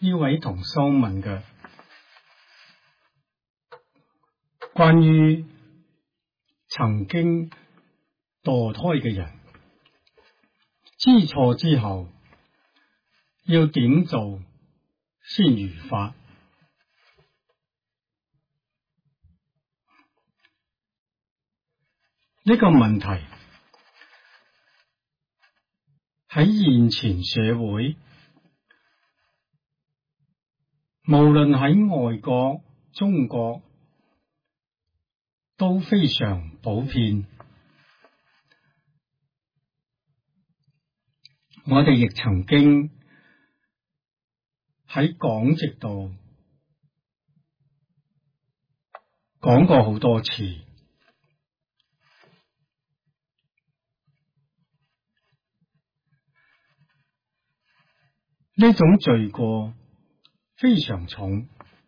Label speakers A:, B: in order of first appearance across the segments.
A: 呢位同修問嘅關於曾經墮胎嘅人，知錯之後要點做先如法？呢個問題喺現前社會，無論喺外國、中國都非常普遍。我哋亦曾經喺講席度講過好多次。呢種罪過非常重，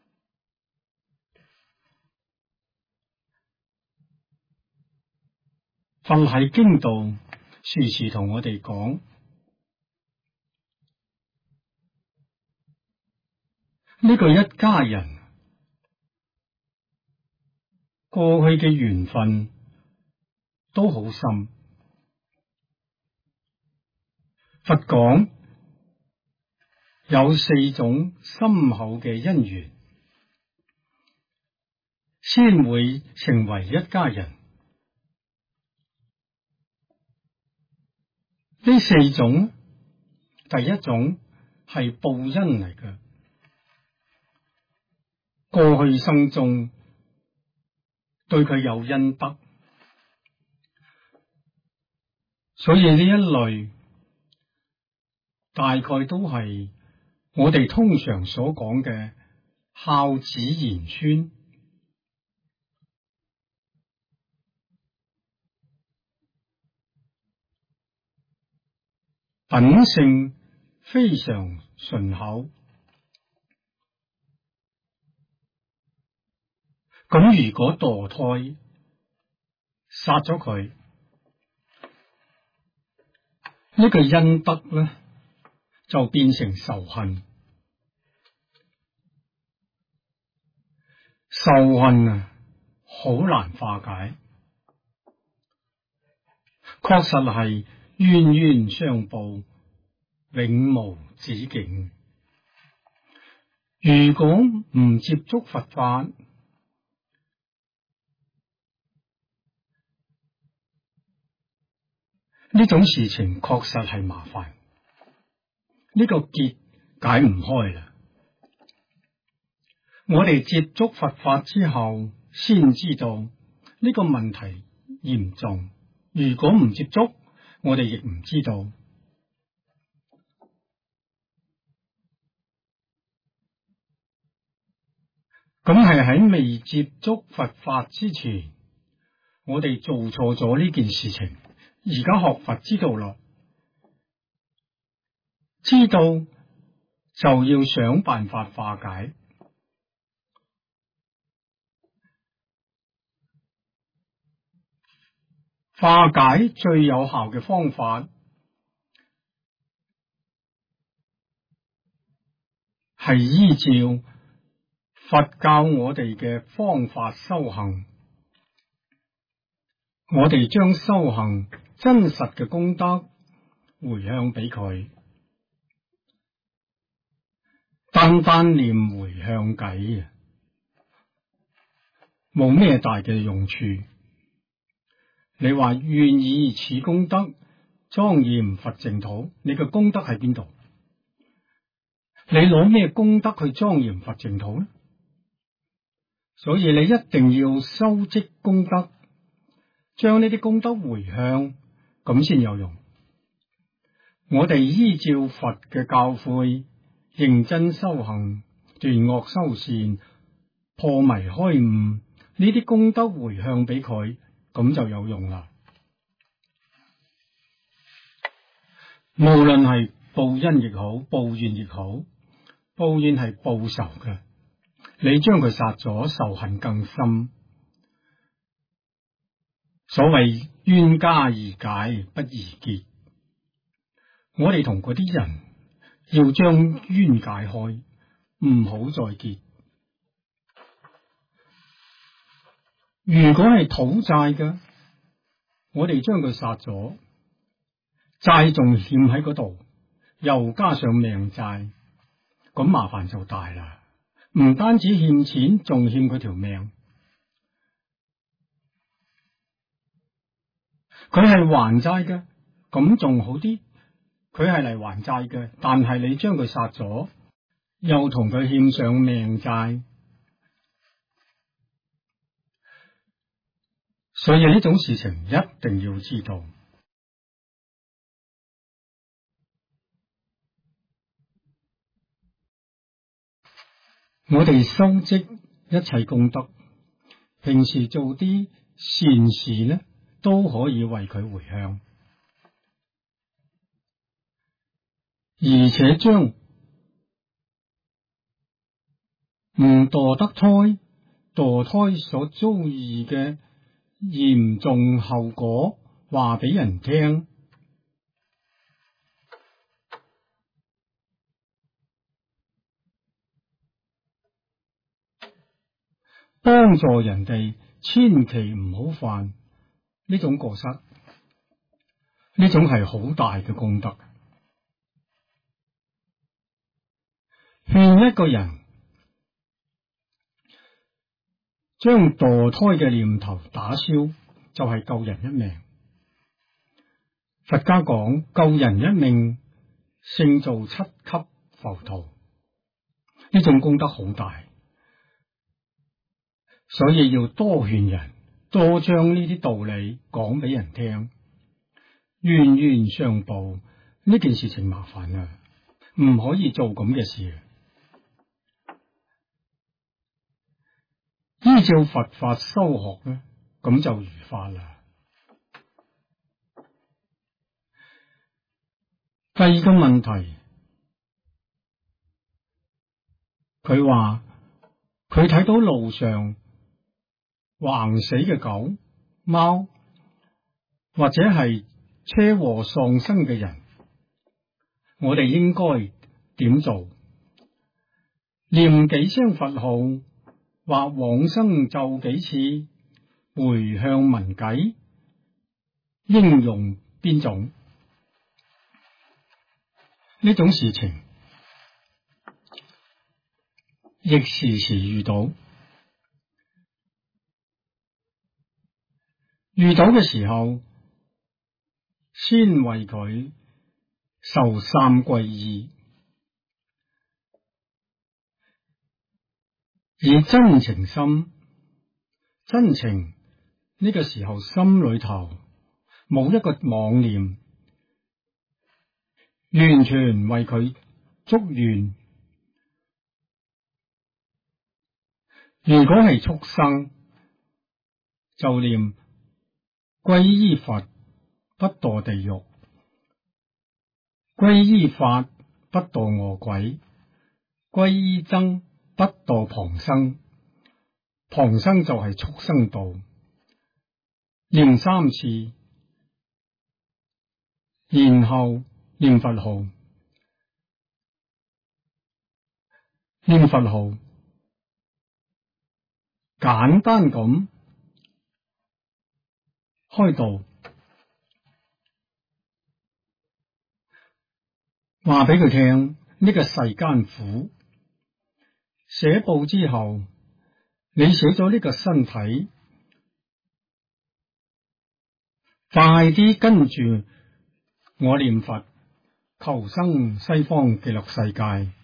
A: 佛喺經度時時同我哋講，呢個一家人過去嘅緣分都好深。佛講有4種深厚嘅因緣，先會成為一家人。呢4種，第一種係報恩嚟嘅，過去生中對佢有恩德，所以呢一類大概都係我哋通常所講嘅孝子賢孫，品性非常順厚。咁如果墮胎殺咗佢，呢個恩德咧就變成仇恨。仇恨啊，好難化解，確實係冤冤相報，永無止境。如果唔接觸佛法，呢種事情確實係麻煩，呢個結解唔開啦。我哋接觸佛法之後，先知道呢個問題嚴重。如果唔接觸，我哋亦唔知道。咁係喺未接觸佛法之前，我哋做錯咗呢件事情。而家學佛知道咯，知道就要想辦法化解。化解最有效嘅方法係依照佛教我哋嘅方法修行，我哋將修行真實嘅功德回向俾佢，單單念回向偈冇咩大嘅用處。你話願以此功德莊嚴佛淨土，你嘅功德喺邊度？你攞咩功德去莊嚴佛淨土呢？所以你一定要修積功德，將呢啲功德回向，咁先有用。我哋依照佛嘅教誨，認真修行，斷惡修善，破迷開悟，呢啲功德回向俾佢，咁就有用啦。無論係報恩亦好，報怨亦好，報怨係報仇嘅，你將佢殺咗，仇恨更深。所謂冤家宜解不宜結，我哋同嗰啲人要將冤解開， 唔好再結。如果係討債嘅，我哋將佢殺咗，債仲欠喺嗰度，又加上命債，咁麻煩就大啦。唔單止欠錢，仲欠佢條命。佢係還債嘅，咁仲好啲。佢係嚟還債嘅，但係你將佢殺咗，又同佢欠上命債，所以呢種事情一定要知道。我哋修積一切功德，平時做啲善事呢，都可以為佢回向，而且將唔墮得胎、墮胎所遭遇嘅嚴重後果話俾人聽，幫助人哋，千祈唔好犯呢種過失，呢種係好大嘅功德。勸一個人將墮胎嘅念頭打消，就係救人一命。佛家講救人一命勝造7級浮屠，呢種功德好大，所以要多勸人，多將呢啲道理講俾人聽。冤冤相報呢件事情麻煩啊，唔可以做咁嘅事。依照佛法修學咧，咁就如法啦。第二個問題，佢話佢睇到路上橫死嘅狗、貓，或者係車禍喪生嘅人，我哋應該點做？念幾聲佛號，或往生咒幾次，回向文偈，應用邊種？呢種事情亦時時遇到，遇到嘅時候，先為佢受3皈依，以真情心，真情呢個時候心裏頭冇一個妄念，完全為佢祝願。如果係畜生，就念皈依佛不墮地獄，皈依法不墮餓鬼，皈依僧不墮旁生。旁生就係畜生道，念3次，然後念佛號，念佛號，簡單咁開導，話俾佢聽呢個世間苦。寫報之後，你寫咗呢個身體，快啲跟住我念佛，求生西方極樂世界。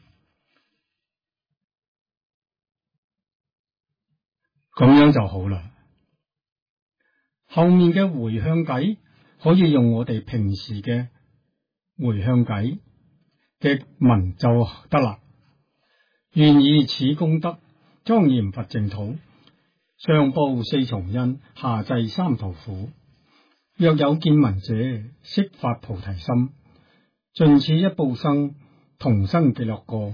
A: 咁樣就好啦。後面嘅回向偈可以用我哋平時嘅回向偈嘅文就得啦。願以此功德莊嚴佛淨土，上報4重恩，下濟3途苦。若有見聞者，悉發菩提心，盡此一報生，同生極樂國。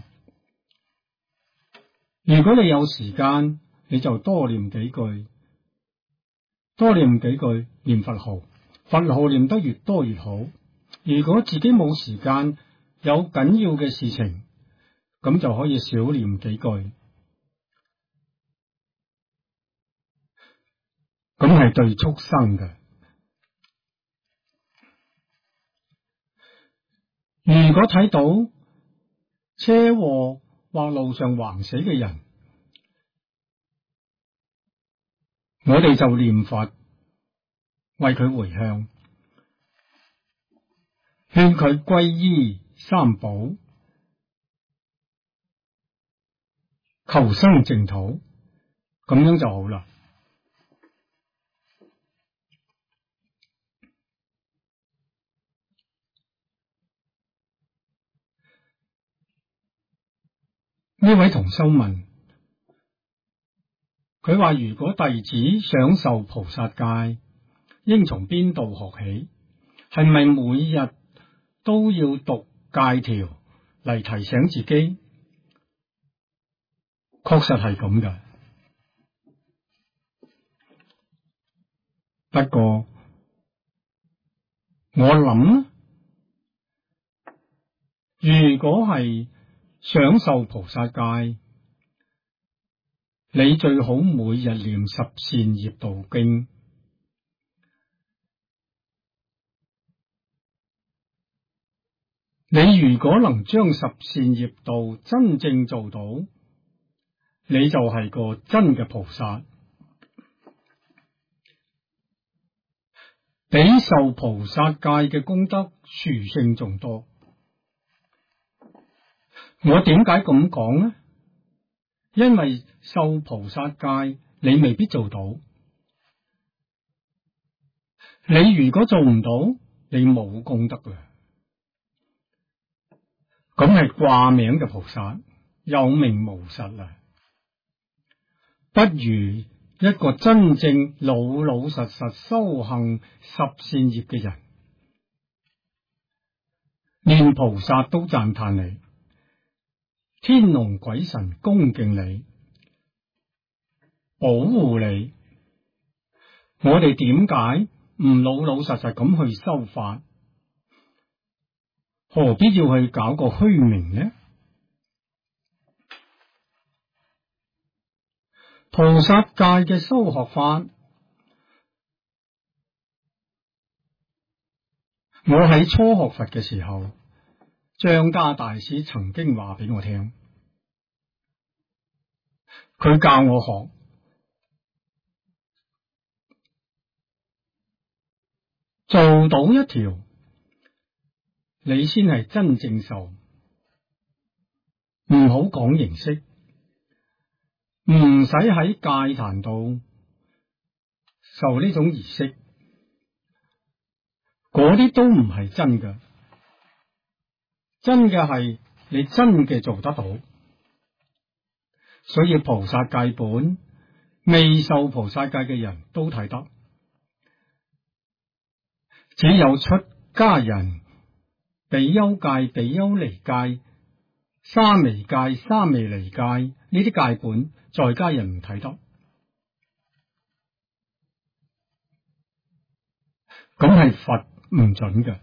A: 如果你有時間，你就多念幾句，多念幾句，念佛號，佛號念得越多越好。如果自己冇時間，有緊要嘅事情， 咁就可以少念幾句，咁係對畜生嘅。如果睇到車禍或路上橫死嘅人，我哋就念佛為佢回向，勸佢皈依三寶，求生淨土，咁樣就好啦。呢位同修問，佢話如果弟子想受菩薩戒，應從邊度學起？係咪每日都要讀戒條嚟提醒自己？確實係咁嘅。不過我諗，如果係想受菩薩戒，你最好每日念十善業道經。你如果能將十善業道真正做到，你就係個真嘅菩薩，比受菩薩戒嘅功德殊勝仲多。我點解咁講呢？因為受菩薩戒你未必做到，你如果做唔到，你冇功德啦。咁係掛名嘅菩薩，有名無實啦。不如一個真正老老實實修行十善業嘅人，連菩薩都讚歎你，天龍鬼神恭敬你，保護你。我哋點解唔老老實實咁去修法？何必要去搞個虛名呢？菩薩戒嘅修學法，我喺初學佛嘅時候，張家大師曾經話俾我聽，佢教我學做到一條，你先係真正受，唔好講形式，唔使喺戒壇度受呢種儀式，嗰啲都唔係真嘅。真嘅係你真嘅做得到。所以菩薩戒本未受菩薩戒嘅人都睇得，只有出家人、比丘戒、比丘尼戒、沙彌戒、沙彌尼戒呢啲戒本，在家人唔睇得。咁係佛唔准嘅。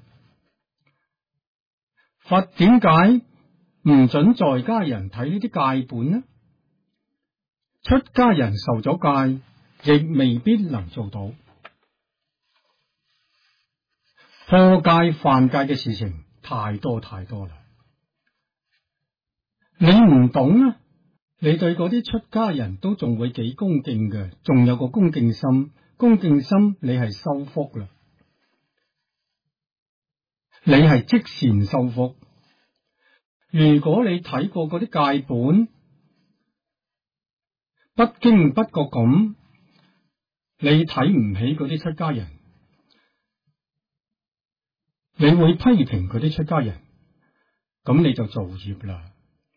A: 佛點解唔准在家人睇呢啲戒本呢？出家人受咗戒，亦未必能做到。破戒犯戒嘅事情太多太多啦。你唔懂啊，你對嗰啲出家人都仲會幾恭敬嘅，仲有個恭敬心，恭敬心你係修福啦，你係積善修福。如果你睇過嗰啲戒本，不經不覺咁，你睇唔起嗰啲出家人，你會批評佢啲出家人，咁你就造業啦。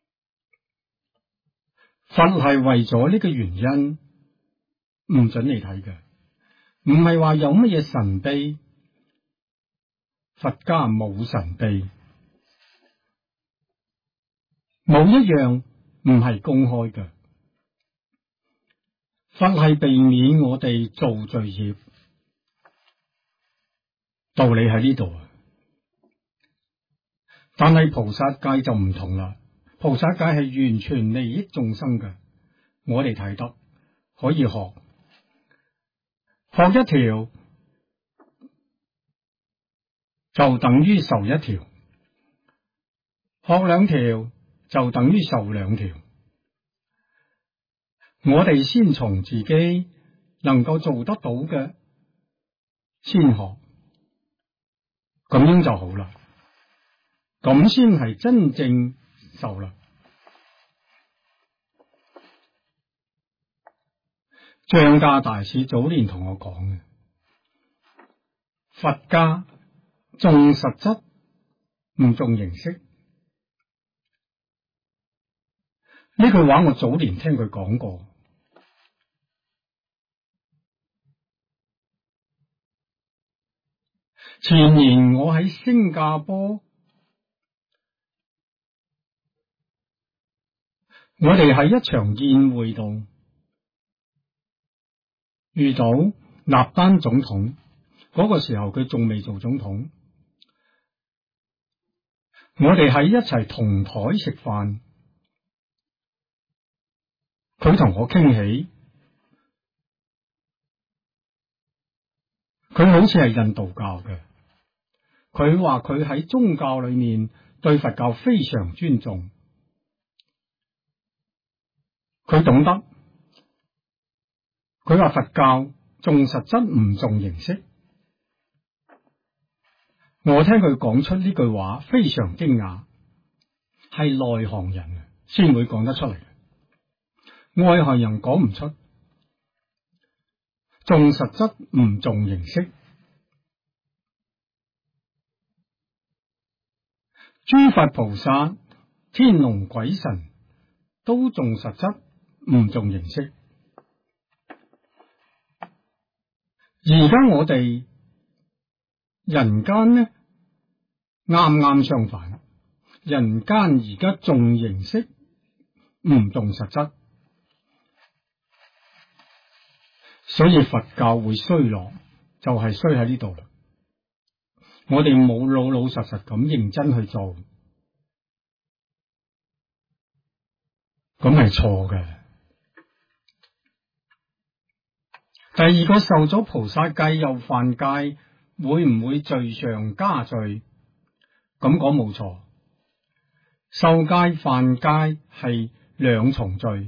A: 佛係為咗呢個原因唔准你睇嘅，唔係話有乜嘢神秘，佛家冇神秘，冇一樣唔係公開嘅。佛係避免我哋做罪業，道理喺呢度啊。但係菩薩戒就唔同啦，菩菩薩戒係完全利益眾生嘅，我哋睇得可以學一條就等於受一條，學兩條就等於受兩條。我哋先從自己能夠做得到嘅先學，咁樣就好啦，咁先係真正受啦。張家大師早年同我講嘅，佛家重實質唔重形式，呢句話我早年聽佢講過。前年我喺新加坡，我哋喺一場宴會度遇到納丹總統，嗰個時候佢仲未做總統，我哋喺一齊同台食飯，佢同我傾起，佢好似係印度教嘅，佢話佢喺宗教裏面對佛教非常尊重，佢懂得，佢話佛教重實質唔重形式。我聽佢講出呢句話非常驚訝，係內行人先會講得出嚟，外行人講唔出。重實質唔重形式，諸佛菩薩、天龍鬼神都重實質唔重形式。而家我哋人間呢，啱啱相反，人間而家重形式唔重實質，所以佛教會衰落，就係衰喺呢度啦。我哋冇老老實實咁認真去做，咁係錯嘅。第二個，受咗菩薩戒又犯戒，會唔會罪上加罪？咁講冇錯，受戒犯戒係兩重罪。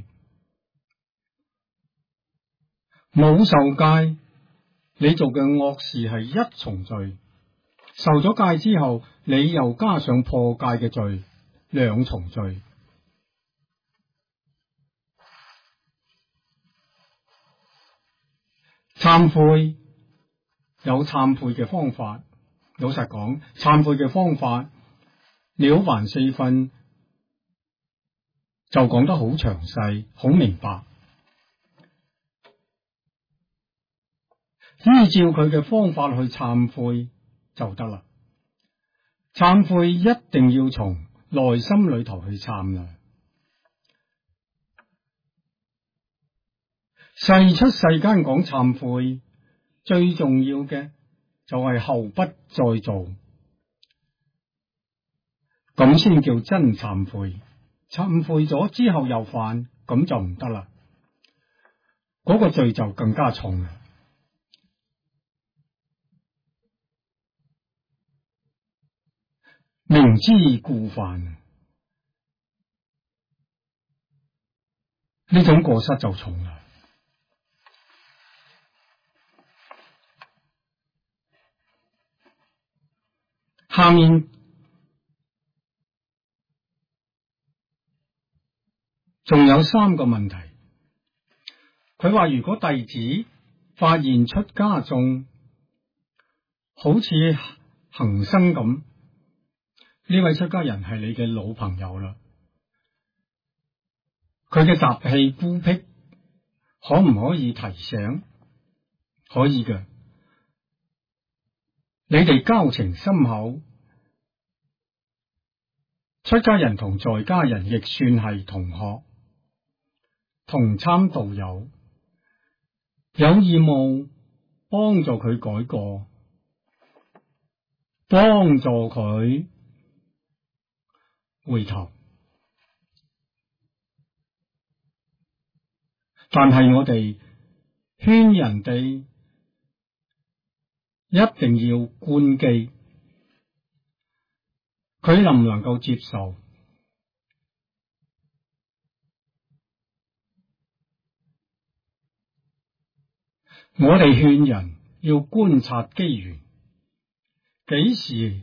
A: 冇受戒，你做嘅惡事係一重罪；受咗戒之後，你又加上破戒嘅罪，兩重罪。懺悔有懺悔嘅方法，老實講，懺悔嘅方法了凡四訓就講得好詳細，好明白。依照佢嘅方法去懺悔就得啦。懺悔一定要從內心裏頭去懺啦。世出世間講懺悔，最重要嘅就係後不再做，咁先叫真懺悔。懺悔咗之後又犯，咁就唔得啦，嗰個罪就更加重啦。明知故犯，呢種過失就重啦。下面仲有三個問題。佢話如果弟子發現出家眾好似恒生咁，呢位出家人係你嘅老朋友啦，佢嘅習氣孤僻，可唔可以提醒？可以嘅，你哋交情深厚，出家人同在家人亦算係同學同參道友，有義務幫助佢改過，幫助佢回頭， 但係我哋勸人哋一定要觀機，佢能唔能夠接受？我哋勸人要觀察機緣，幾時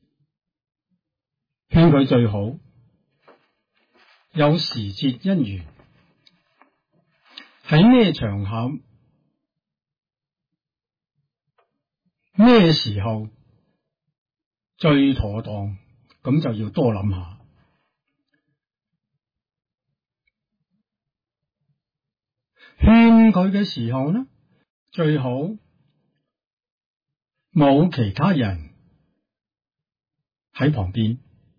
A: 勸佢最好？有時節因緣，喺咩場合、咩時候最妥當，咁就要多諗下。勸佢嘅時候呢，最好冇其他人喺旁邊。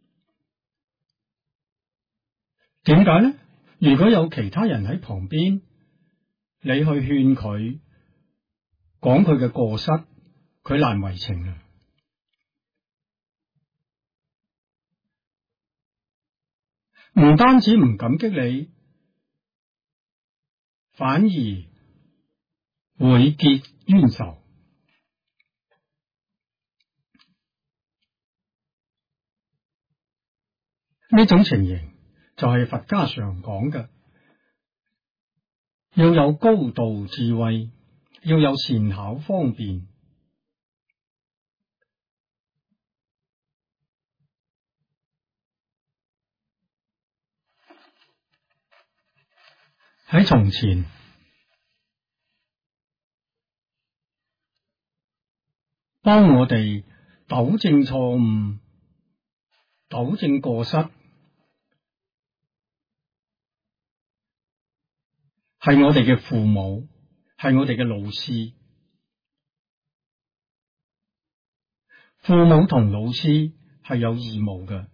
A: 點解呢？如果有其他人喺旁邊，你去勸佢，講佢嘅過失，佢難為情啊！唔單止唔感激你，反而會結冤仇。呢種情形就係佛家常講嘅，要有高度智慧，要有善巧方便。喺從前，幫我哋糾正錯誤、糾正過失，係我哋嘅父母，係我哋嘅老師。父母同老師係有義務嘅，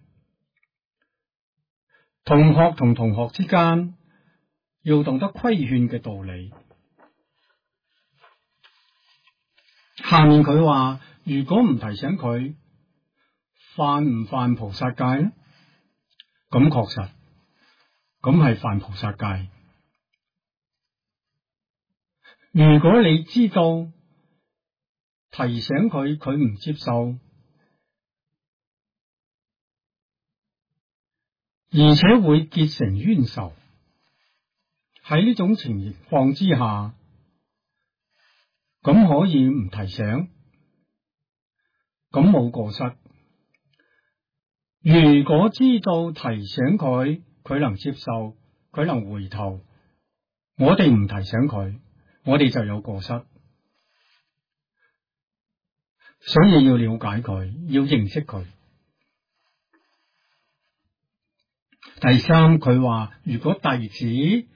A: 同學同同學之間要懂得規勸嘅道理。下面佢話，如果唔提醒佢，犯唔犯菩薩戒呢？咁確實，咁係犯菩薩戒。如果你知道提醒佢，佢唔接受，而且會結成冤仇，喺呢種情況之下，咁可以唔提醒，咁冇過失。如果知道提醒佢，佢能接受，佢能回頭，我哋唔提醒佢，我哋就有過失。所以要了解佢，要認識佢。第三，佢話如果弟子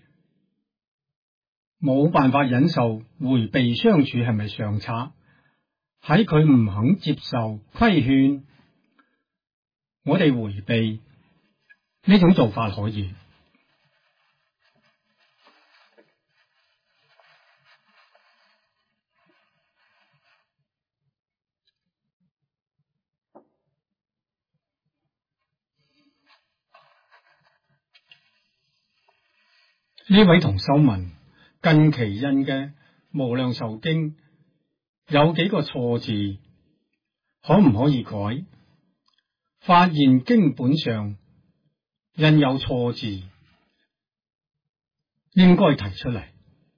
A: 冇辦法忍受回避相處，係咪上策？喺佢唔肯接受規勸，我哋回避呢種做法可以。呢位同修問，近期印嘅無量壽經有幾個錯字，可唔可以改？發現經本上印有錯字，應該提出嚟，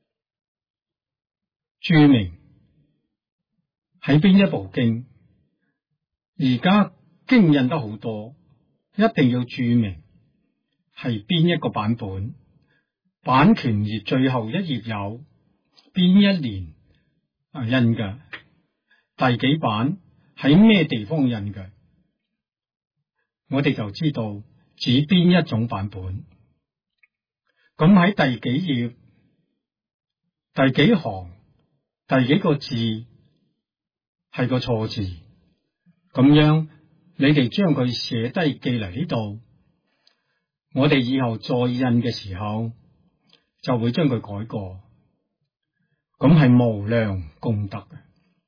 A: 注明喺邊一部經。而家經印得好多，一定要注明係邊一個版本。版權頁最後一頁有邊一年印嘅，第幾版，喺咩地方印嘅，我哋就知道指邊一種版本。咁喺第幾頁、第幾行、第幾個字係個錯字，咁樣你哋將佢寫低寄嚟呢度，我哋以後再印嘅時候就會將佢改過，咁係無量功德嘅。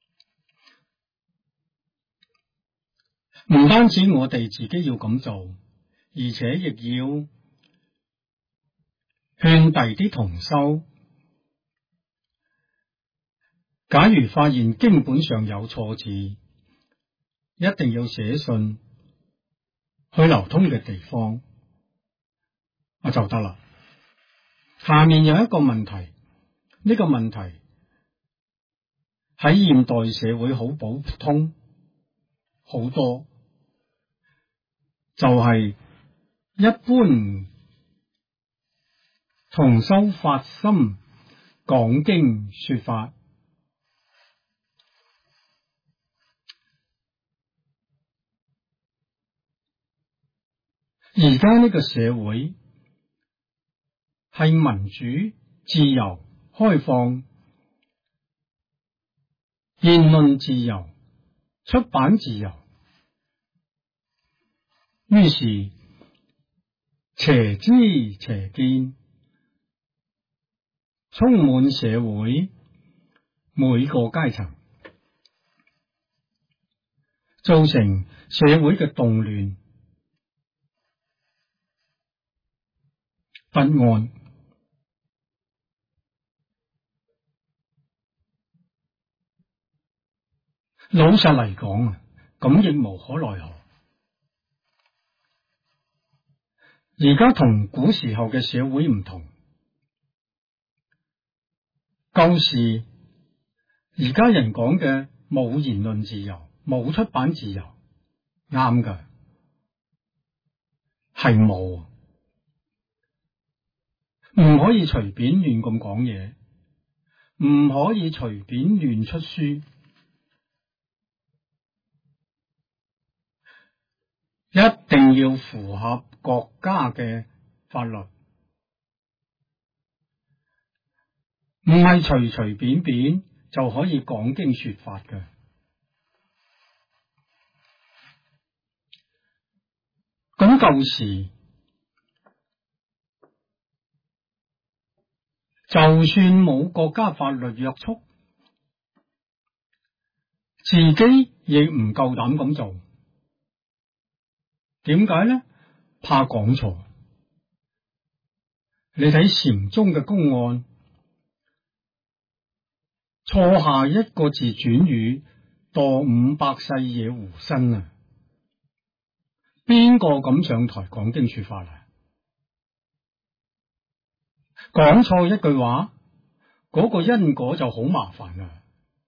A: 唔單止我哋自己要咁做，而且亦要勸第啲同修假如發現經本上有錯字，一定要寫信去流通嘅地方就得啦。下面有一個問題，呢個問題喺現代社會好普通，好多就係一般同修發心講經說法，而家呢個社會係民主、自由、開放，言論自由、出版自由，於是邪知邪見充滿社會每個階層，造成社會嘅動亂不安。老實嚟講啊，咁亦無可奈何。而家同古時候嘅社會唔同，舊時而家人講嘅冇言論自由、冇出版自由，啱㗎，係冇，唔可以隨便亂咁講嘢，唔可以隨便亂出書，一定要符合國家嘅法律，唔係隨隨便便就可以講經說法嘅。咁舊時就算冇國家法律約束，自己亦唔夠膽咁做。點解呢？怕講錯。你睇禪宗嘅公案，錯下一個字轉語，墮500世野狐身啊！邊個咁上台講經說法啊？講錯一句話，嗰個因果就好麻煩啊！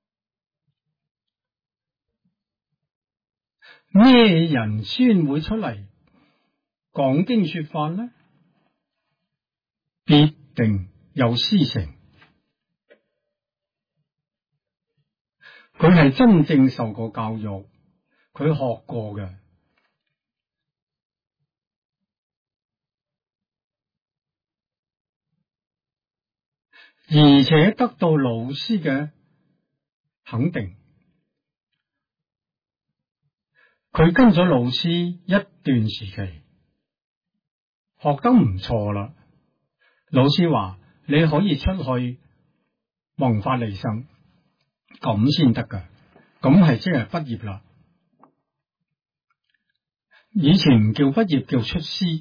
A: 咩人先會出嚟講經說法呢？必定有師承，佢係真正受過教育，佢學過嘅，而且得到老師嘅肯定。佢跟咗老師一段時期，學得唔錯啦。老師話你可以出去弘法利生，咁先得噶，咁係即係畢業啦。以前唔叫畢業，叫出師，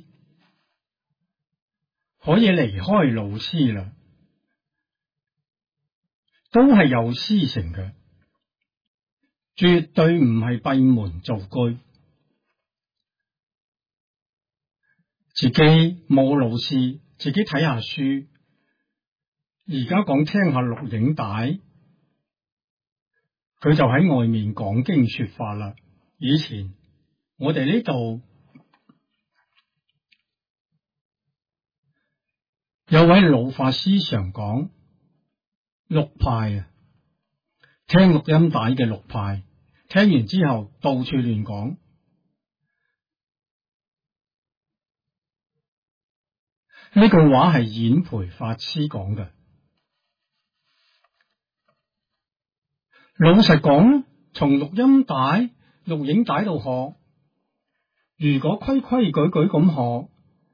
A: 可以離開老師啦，都係有師承嘅，絕對唔係閉門造車。自己冇老師，自己睇下書，而家講聽下錄影帶，佢就喺外面講經說法啦。以前我哋呢度有位老法師常講六派啊，聽錄音帶嘅六派，聽完之後到處亂講。呢句話係演培法師講嘅。老實講，從錄音帶、錄影帶度學，如果規規矩矩咁學，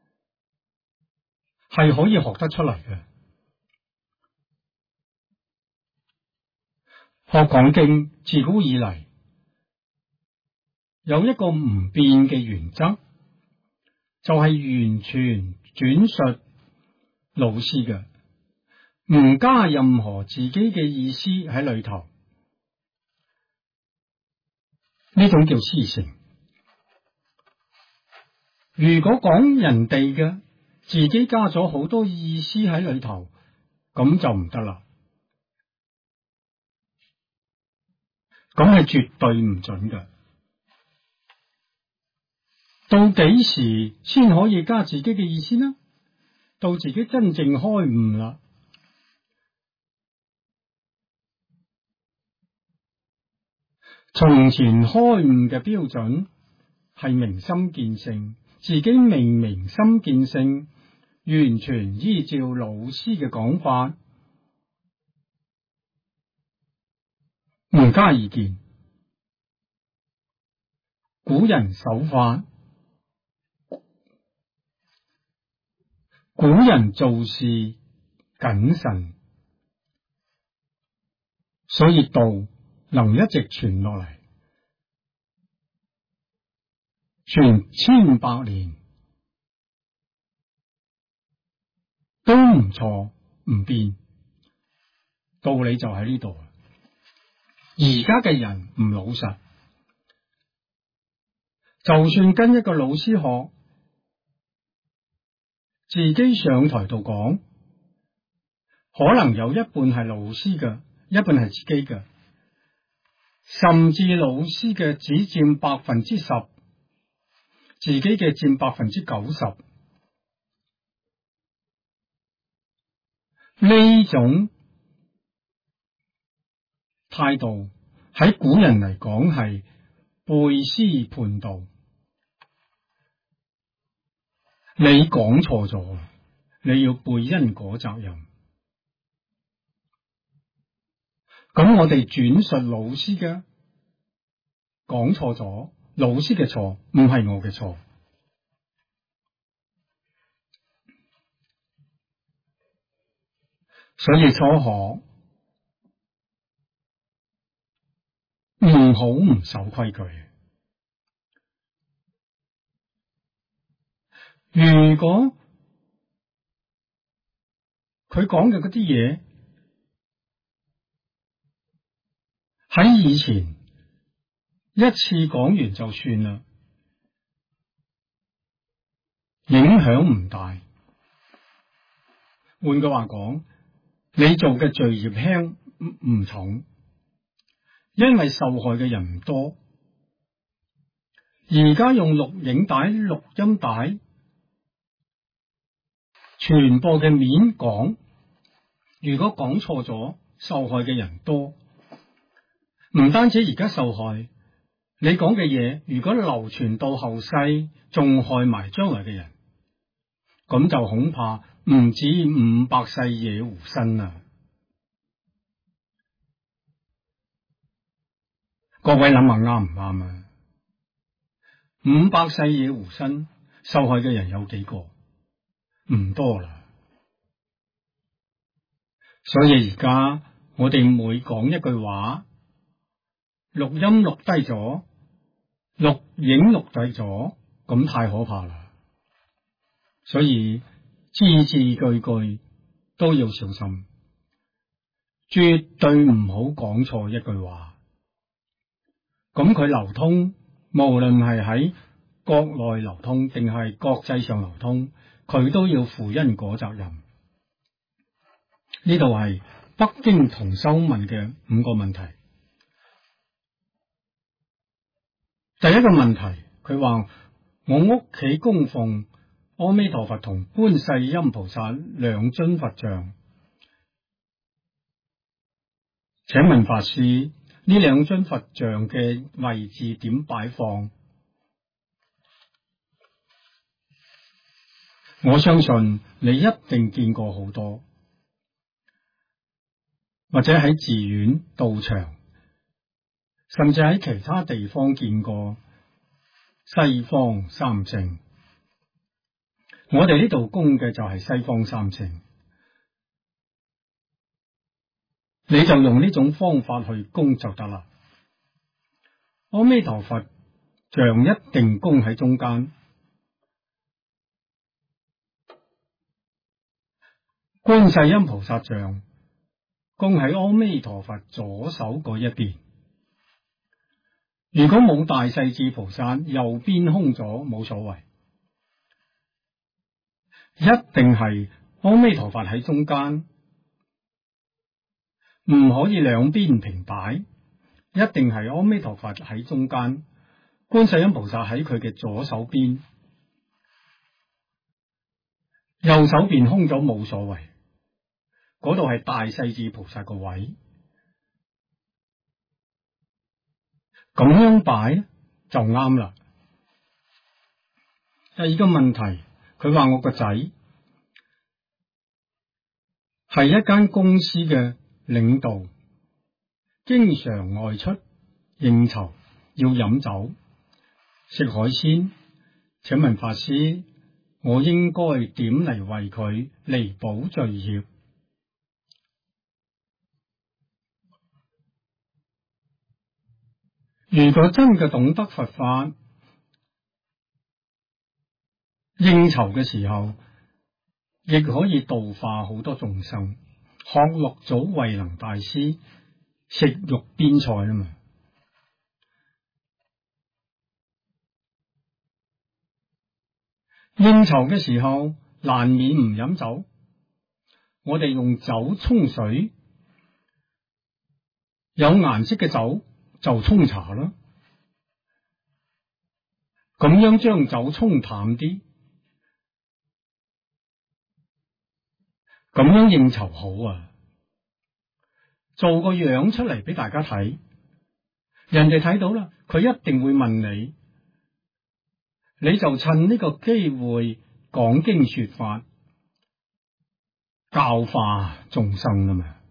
A: 係可以學得出嚟嘅。學講經自古以嚟有一個唔變嘅原則，就係完全轉述老師嘅， 唔加任何自己嘅意思喺裏頭，呢種叫師承。如果講人哋嘅，自己加咗好多意思喺裏頭，咁就唔得啦，咁係絕對唔準嘅。到幾時先可以加自己嘅意思呢？到自己真正開悟啦。從前開悟嘅標準係明心見性，自己明心見性，完全依照老師嘅講法，唔加意見。古人守法，古人做事謹慎，所以道能一直傳落嚟，傳千百年都唔錯唔變，道理就喺呢度。而家嘅人唔老實，就算跟一個老師學，自己上台度講，可能有一半係老師嘅，一半係自己嘅，甚至老師嘅只佔10%，自己嘅佔90%。呢種態度喺古人嚟講係背師叛道。你講錯咗，你要背因果責任。咁我哋轉述老師嘅，講錯咗，老師嘅錯，唔係我嘅錯。所以初學唔好唔守規矩。如果佢講嘅嗰啲嘢喺以前一次講完就算啦，影響唔大。換句話講，你做嘅罪孽輕唔重，因為受害嘅人唔多。而家用錄影帶、錄音帶傳播嘅面講，如果講錯咗，受害嘅人多。唔單止而家受害，你講嘅嘢如果流傳到後世，仲害埋將來嘅人，咁就恐怕唔止500世野狐身啦。各位諗下啱唔啱啊？500世野狐身，受害嘅人有幾個？唔多啦。所以而家我哋每講一句話，錄音錄低咗，錄影錄低咗，咁太可怕啦。所以字字句句都要小心，絕對唔好講錯一句話。咁佢流通，無論係喺國內流通定係國際上流通，佢都要負因果責任。呢度係北京同修問嘅5個問題。第一個問題，佢話我屋企供奉阿彌陀佛同觀世音菩薩2尊佛像，請問法師，呢2尊佛像嘅位置點擺放？我相信你一定見過好多，或者喺寺院、道場，甚至喺其他地方見過西方三聖。我哋呢度供嘅就係西方三聖，你就用呢種方法去供就得啦。阿彌陀佛像一定供喺中間， 觀世音菩薩像供喺阿彌陀佛左手嗰一邊。如果冇大勢至菩薩，右邊空咗冇所謂，一定係阿彌陀佛喺中間，唔可以兩邊平擺，一定係阿彌陀佛喺中間，觀世音菩薩喺佢嘅左手邊，右手邊空咗冇所謂，嗰度係大勢至菩薩個位，咁樣擺就啱啦。第二個問題，佢話我個仔係一間公司嘅領導，經常外出應酬，要飲酒食海鮮，請問法師，我應該點嚟為佢彌補罪業？如果真嘅懂得佛法，應酬嘅時候亦可以度化好多眾生，學六祖慧能大師食肉邊菜啊嘛。應酬嘅時候難免唔飲酒，我哋用酒沖水，有顏色嘅酒就沖茶啦，咁樣將酒沖淡啲，咁樣應酬好啊，做個樣出嚟俾大家睇，人哋睇到啦，佢一定會問你，你就趁呢個機會講經說法，教化眾生啊嘛。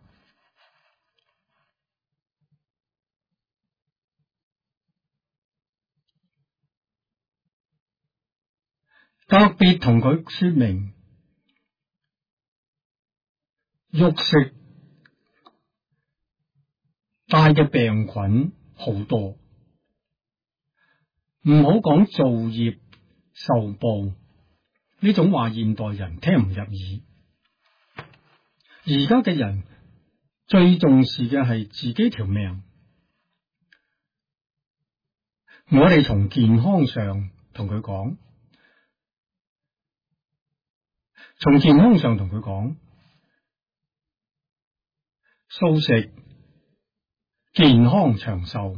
A: 特別同佢說明，肉食帶嘅病菌好多，唔好講造業受報呢種話，現代人聽唔入耳。而家嘅人最重視嘅係自己條命，我哋從健康上同佢講，素食健康長壽，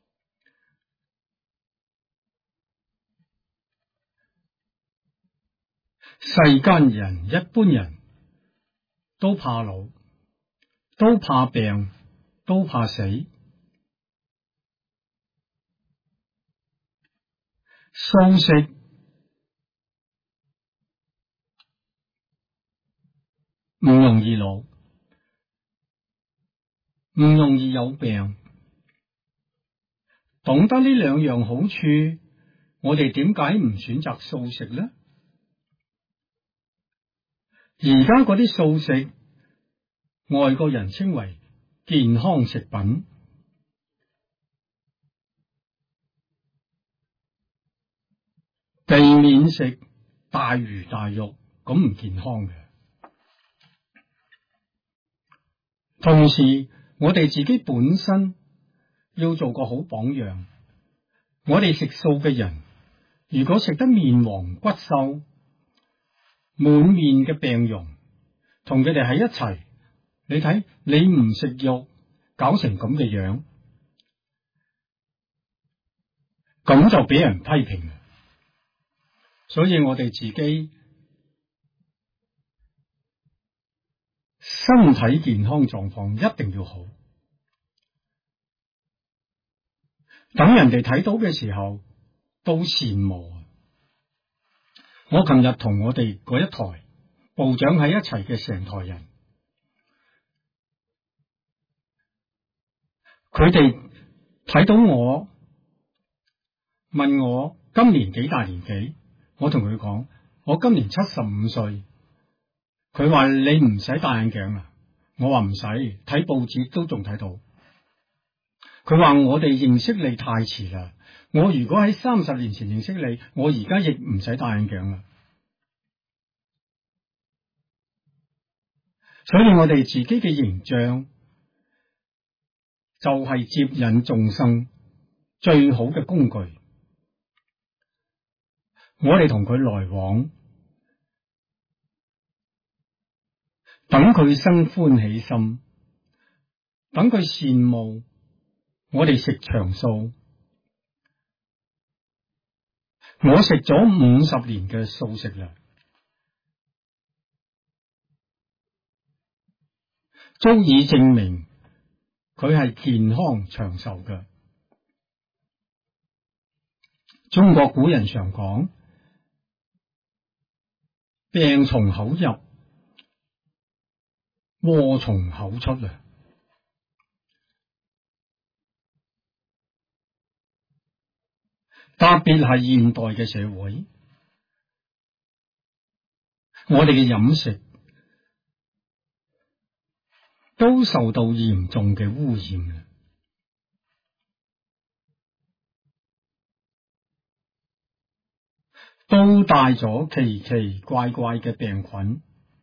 A: 世間人一般人都怕老，都怕病，都怕死，素食唔容易老，唔容易有病，懂得呢兩樣好處，我哋點解唔選擇素食呢？而家嗰啲素食，外國人稱為健康食品，避免食大魚大肉，咁唔健康嘅。同時，我哋自己本身要做個好榜樣。我哋食素嘅人，如果食得面黃骨瘦，滿面嘅病容，同佢哋喺一齊，你睇你唔食肉，搞成咁嘅樣，咁就俾人批評啦。所以我哋自己身體健康狀況一定要好，等人哋睇到嘅時候都羨慕。我琴日同我哋嗰一台部長喺一齊嘅成台人，佢哋睇到我，問我今年幾大年紀，我同佢講我今年75歲，佢話你唔使戴眼鏡啦，我話唔使，睇報紙都仲睇到。佢話我哋認識你太遲啦，我如果喺30年前認識你，我而家亦唔使戴眼鏡啦。 所以我哋自己嘅形象就係接引眾生最好嘅工具。我哋同佢來往，等佢生歡喜心，等佢羨慕我哋食長素。我食咗50年嘅素食啦，足以證明佢係健康長壽嘅。中國古人常講，病從口入，禍從口出啊！特別係現代嘅社會，我哋嘅飲食都受到嚴重嘅污染，都帶咗奇奇怪怪嘅病菌，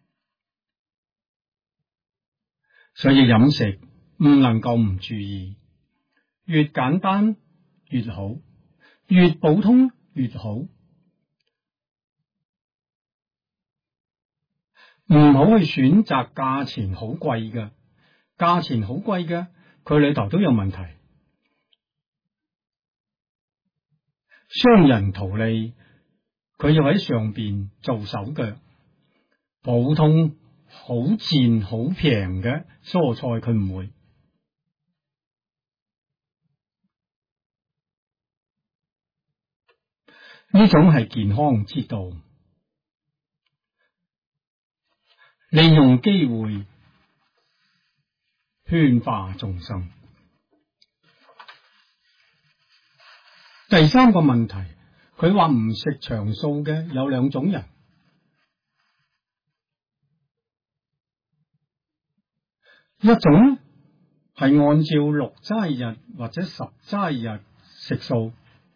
A: 所以飲食唔能夠唔注意，越簡單越好，越普通越好，唔好去選擇價錢好貴嘅，價錢好貴嘅，佢裏頭都有問題，商人圖利，佢要喺上邊做手腳，普通好賤好平嘅蔬菜佢唔會。呢種係健康之道，利用機會勸化眾生。第三個問題，佢話唔食長素嘅有兩種人，一種係按照6齋日或者10齋日食素。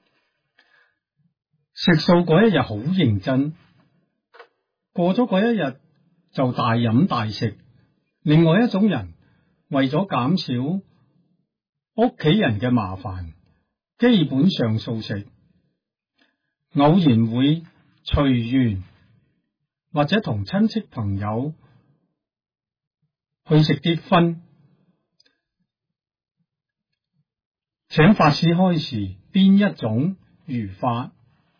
A: 食素嗰一日好認真，過咗嗰一日就大飲大食。另外一種人為咗減少屋企人嘅麻煩，基本上素食，偶然會隨緣或者同親戚朋友去食啲葷，請法師開示邊一種如法。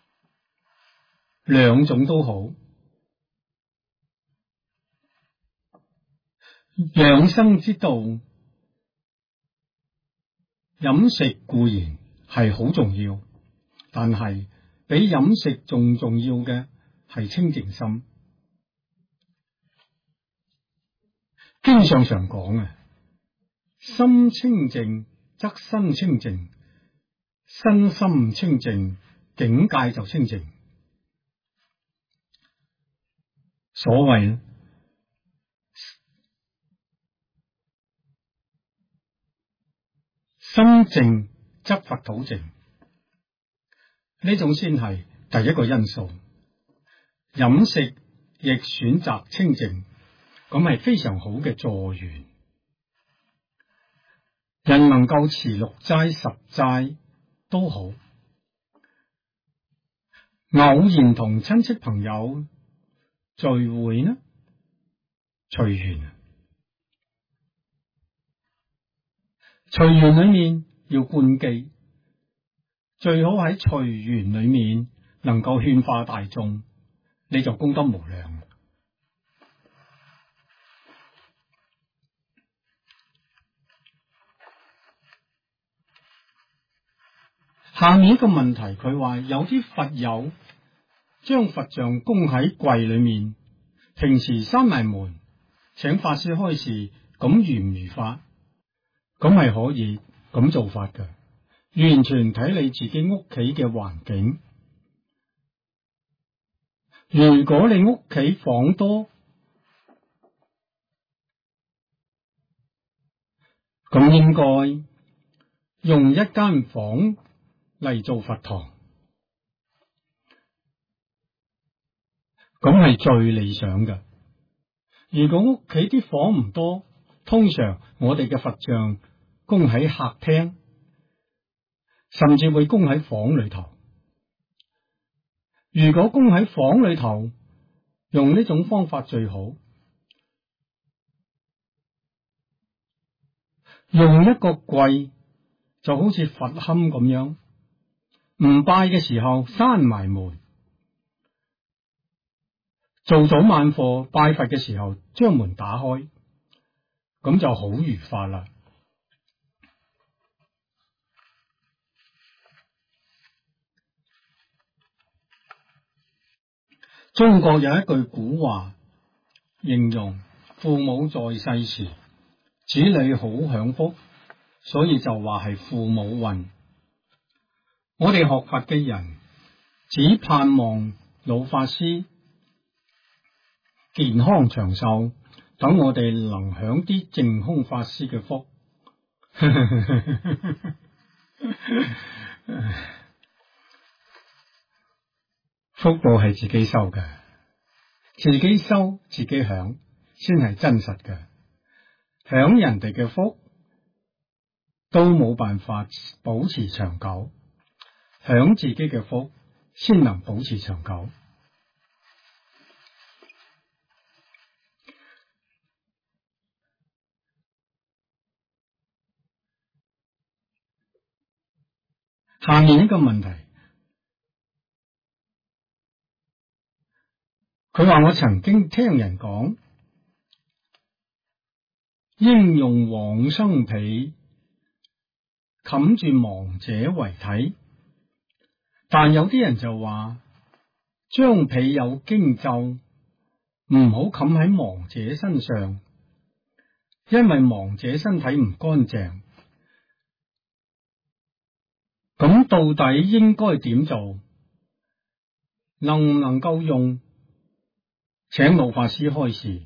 A: 兩種都好，養生之道，飲食固然係好重要，但係比飲食仲重要嘅係清淨心。經上常講啊，心清淨則身清淨，身心清淨，境界就清淨。所謂心淨則佛土淨，呢種先係第一個因素。飲食亦選擇清淨，咁係非常好嘅助緣。人能夠持6齋10齋都好，偶然同親戚朋友聚會呢，隨緣。隨緣裏面要觀機，最好喺隨緣裏面能夠勸化大眾，你就功德無量。下面一個問題，佢話有啲佛友將佛像供喺櫃裏面，平時閂埋門，請法師開示，咁如唔如法？咁係可以咁做法嘅，完全睇你自己屋企嘅環境。如果你屋企房多，咁應該用一間房嚟做佛堂，咁係最理想嘅。 如果屋企啲房唔多，通常我哋嘅佛像供喺客廳，甚至會供喺房裏頭。如果供喺房裏頭，用呢種方法最好。用一個櫃就好似佛龕咁樣，唔拜嘅時候閂埋門，做早晚課拜佛嘅時候將門打開，咁就好如法啦。中國有一句古話，形容父母在世時，子女好享福，所以就話係父母運。我哋學佛嘅人，只盼望老法師健康長壽，等我哋能享啲淨空法師嘅福。福報係自己收嘅，自己收自己享，先係真實嘅。享人哋嘅福都冇辦法保持長久，享自己嘅福先能保持長久。下面一個問題，佢話我曾經聽人講，應用往生被冚住亡者遺體，但有啲人就話將被有經咒，唔好冚喺亡者身上，因為亡者身體唔乾淨。咁到底應該點做？能唔能夠用？請老法師開示。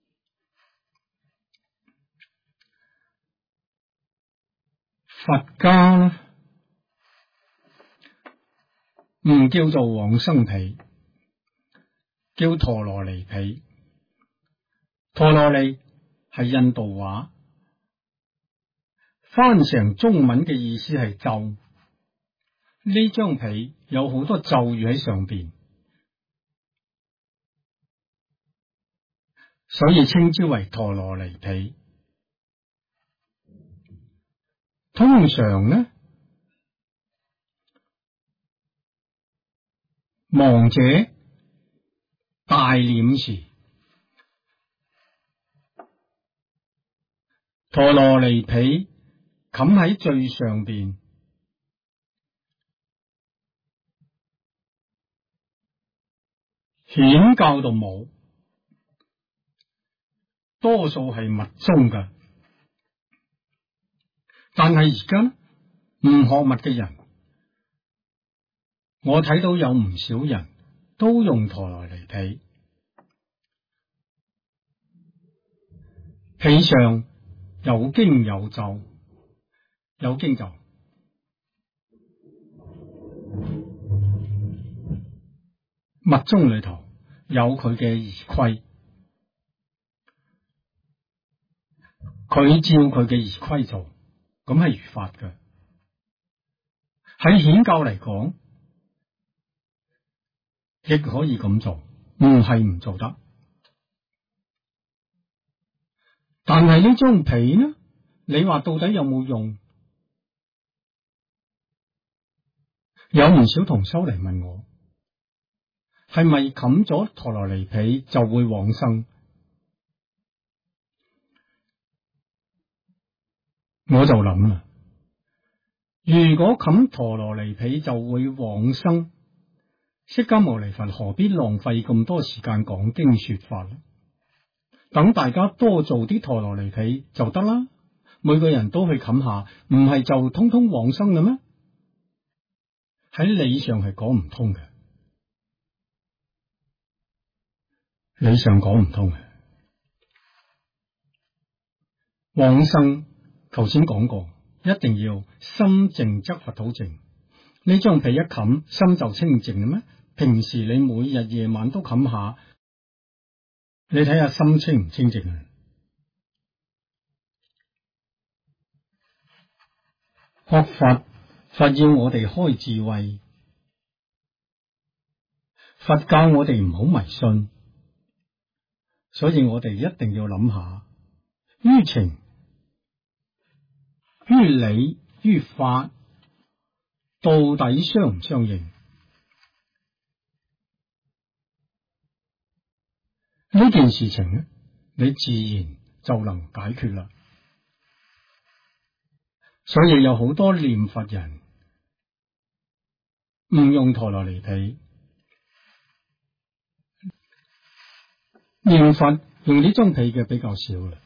A: 佛家呢，唔叫做往生被，叫陀羅尼被。陀羅尼係印度話，翻成中文嘅意思係咒。呢張被有好多咒語喺上邊，所以稱之為陀羅尼被。通常呢，亡者大殮時，陀羅尼被冚喺最上邊，顯教度冇，多數係密宗㗎。但係而家唔學密嘅人，我睇到有唔少人都用陀羅尼被，被上有經有咒，有經咒。密宗裏頭有佢嘅儀規，佢照佢嘅儀規做，咁係如法嘅。喺顯教嚟講，亦可以咁做，唔係唔做得。但係呢張被呢？你話到底有冇用？有唔少同修嚟問我，係咪冚咗陀羅尼被就會往生？我就諗啦，如果冚陀羅尼被就會往生，釋迦牟尼佛何必浪費咁多時間講經說法呢？等大家多做啲陀羅尼被就得啦，每個人都去冚下，唔係就通通往生嘅咩？喺理上係講唔通嘅，理上講唔通嘅。往生頭先講過，一定要心淨則佛土淨。呢張被一冚，心就清淨嘅咩？平時你每日夜晚都冚下， 你睇下心清唔清淨啊？學佛要我哋開智慧，佛教我哋唔好迷信，所以我哋一定要諗下，於情、於理、於法，到底相唔相應？呢件事情呢，你自然就能解決啦。所以有好多念佛人唔用陀羅尼毗，念佛用呢張被嘅比較少啦。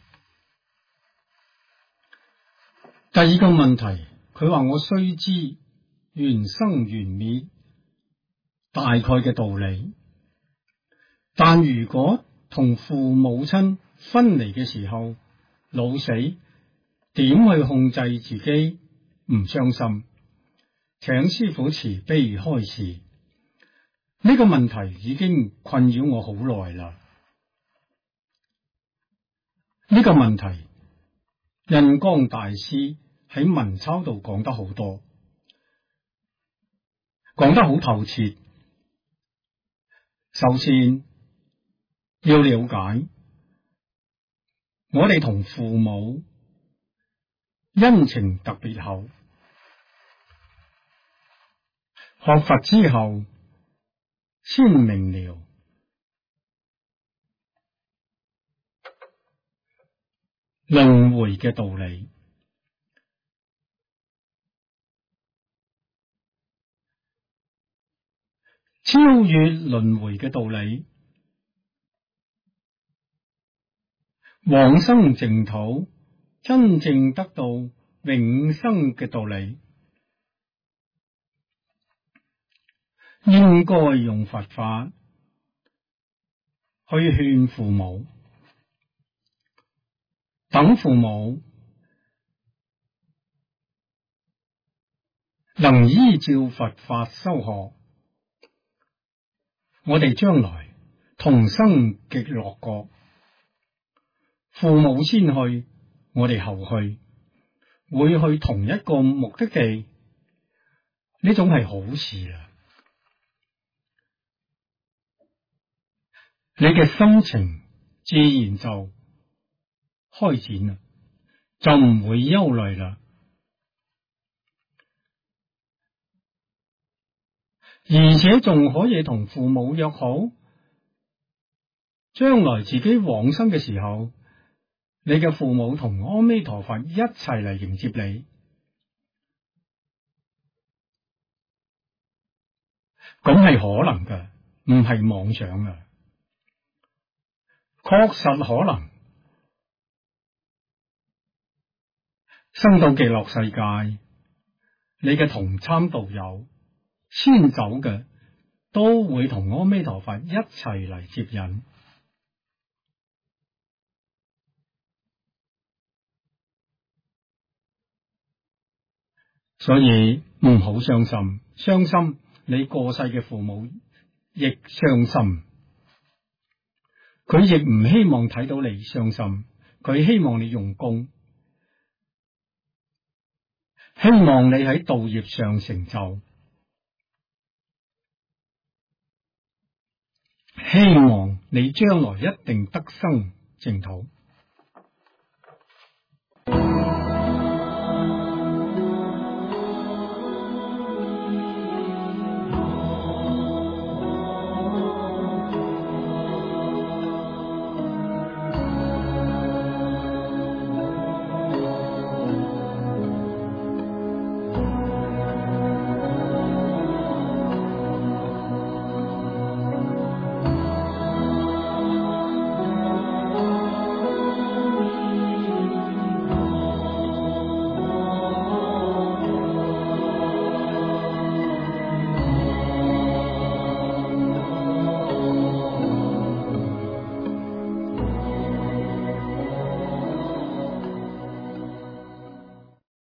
A: 第二個問題，佢話我須知緣生緣滅大概嘅道理，但如果同父母親分離嘅時候老死，點去控制自己唔傷心？請師父慈悲開示。呢個問題已經困擾我好耐啦。呢個問題，印光大師喺文鈔度講得好多，講得好透徹。首先要了解，我哋同父母恩情特別厚，學佛之後先明了輪迴嘅道理。超越輪迴嘅道理，往生淨土，真正得到永生嘅道理，應該用佛法去勸父母，等父母能依照佛法修學，我哋將來同生極樂國。父母先去，我哋後去，會去同一個目的地，呢種係好事啦。你嘅心情自然就開展啦，就唔會憂慮啦。而且仲可以同父母約好，將來自己往生嘅時候，你嘅父母同阿彌陀佛一齊嚟迎接你，咁係可能嘅，唔係妄想嘅，確實可能。生到極樂世界，你嘅同參道友先走嘅，都會同阿彌陀佛一齊嚟接引。所以唔好傷心，傷心你過世嘅父母亦傷心，佢亦唔希望睇到你傷心，佢希望你用功，希望你喺道業上成就，希望你將來一定得生淨土。